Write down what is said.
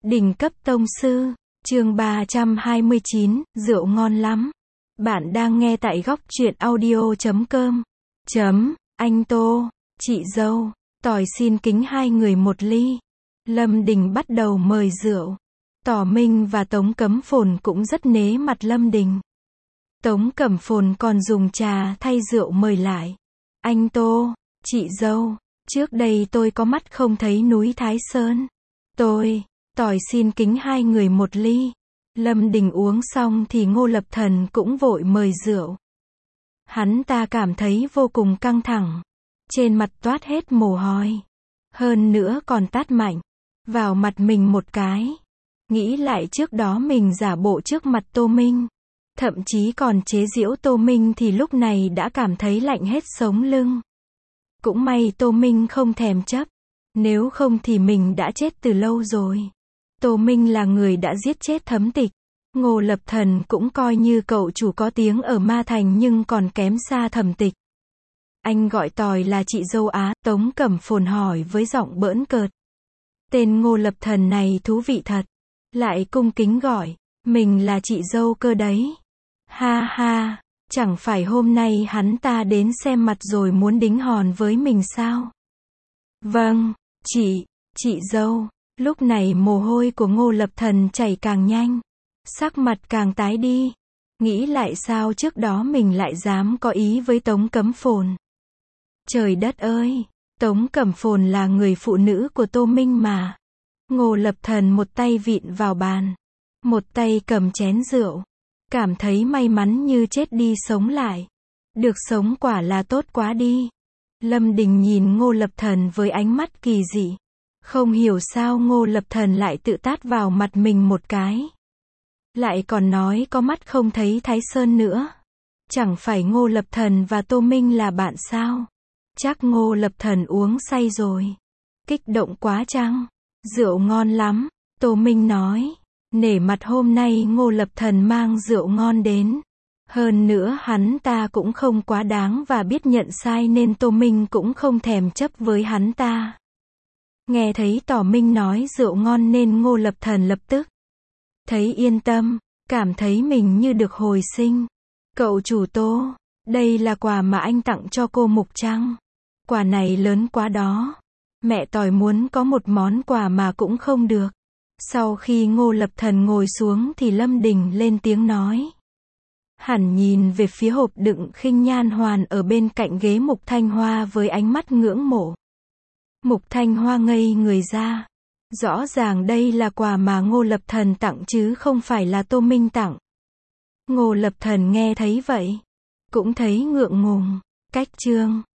Đỉnh cấp tông sư, chương 329, rượu ngon lắm. Bạn đang nghe tại góc truyện audio.com. Anh Tô, chị dâu, tỏi xin kính hai người một ly. Lâm Đình bắt đầu mời rượu. Tỏ Minh và Tống Cấm Phồn cũng rất nể mặt Lâm Đình. Tống Cẩm Phồn còn dùng trà thay rượu mời lại. Anh Tô, chị dâu, trước đây tôi có mắt không thấy núi Thái Sơn. Tỏi xin kính hai người một ly. Lâm Đình uống xong thì Ngô Lập Thần cũng vội mời rượu. Hắn ta cảm thấy vô cùng căng thẳng. Trên mặt toát hết mồ hôi. Hơn nữa còn tát mạnh vào mặt mình một cái. Nghĩ lại trước đó mình giả bộ trước mặt Tô Minh. Thậm chí còn chế giễu Tô Minh thì lúc này đã cảm thấy lạnh hết sống lưng. Cũng may Tô Minh không thèm chấp. Nếu không thì mình đã chết từ lâu rồi. Tô Minh là người đã giết chết Thấm Tịch. Ngô Lập Thần cũng coi như cậu chủ có tiếng ở Ma Thành nhưng còn kém xa Thẩm Tịch. Anh gọi tỏi là chị dâu á, Tống Cẩm Phồn hỏi với giọng bỡn cợt. Tên Ngô Lập Thần này thú vị thật. Lại cung kính gọi, mình là chị dâu cơ đấy. Ha ha, chẳng phải hôm nay hắn ta đến xem mặt rồi muốn đính hòn với mình sao? Vâng, chị dâu. Lúc này mồ hôi của Ngô Lập Thần chảy càng nhanh. Sắc mặt càng tái đi. Nghĩ lại sao trước đó mình lại dám có ý với Tống Cấm Phồn. Trời đất ơi, Tống Cẩm Phồn là người phụ nữ của Tô Minh mà. Ngô Lập Thần một tay vịn vào bàn. Một tay cầm chén rượu. Cảm thấy may mắn như chết đi sống lại. Được sống quả là tốt quá đi. Lâm Đình nhìn Ngô Lập Thần với ánh mắt kỳ dị. Không hiểu sao Ngô Lập Thần lại tự tát vào mặt mình một cái. Lại còn nói có mắt không thấy Thái Sơn nữa. Chẳng phải Ngô Lập Thần và Tô Minh là bạn sao? Chắc Ngô Lập Thần uống say rồi. Kích động quá chăng? Rượu ngon lắm, Tô Minh nói. Nể mặt hôm nay Ngô Lập Thần mang rượu ngon đến. Hơn nữa hắn ta cũng không quá đáng và biết nhận sai nên Tô Minh cũng không thèm chấp với hắn ta. Nghe thấy Tỏ Minh nói rượu ngon nên Ngô Lập Thần lập tức thấy yên tâm, cảm thấy mình như được hồi sinh. Cậu chủ Tô, đây là quà mà anh tặng cho cô Mục Trăng. Quà này lớn quá đó. Mẹ Tỏi muốn có một món quà mà cũng không được. Sau khi Ngô Lập Thần ngồi xuống thì Lâm Đình lên tiếng nói. Hẳn nhìn về phía hộp đựng khinh nhan hoàn ở bên cạnh ghế Mục Thanh Hoa với ánh mắt ngưỡng mộ. Mục Thanh Hoa ngây người ra. Rõ ràng đây là quà mà Ngô Lập Thần tặng chứ không phải là Tô Minh tặng. Ngô Lập Thần nghe thấy vậy. Cũng thấy ngượng ngùng. Cách chương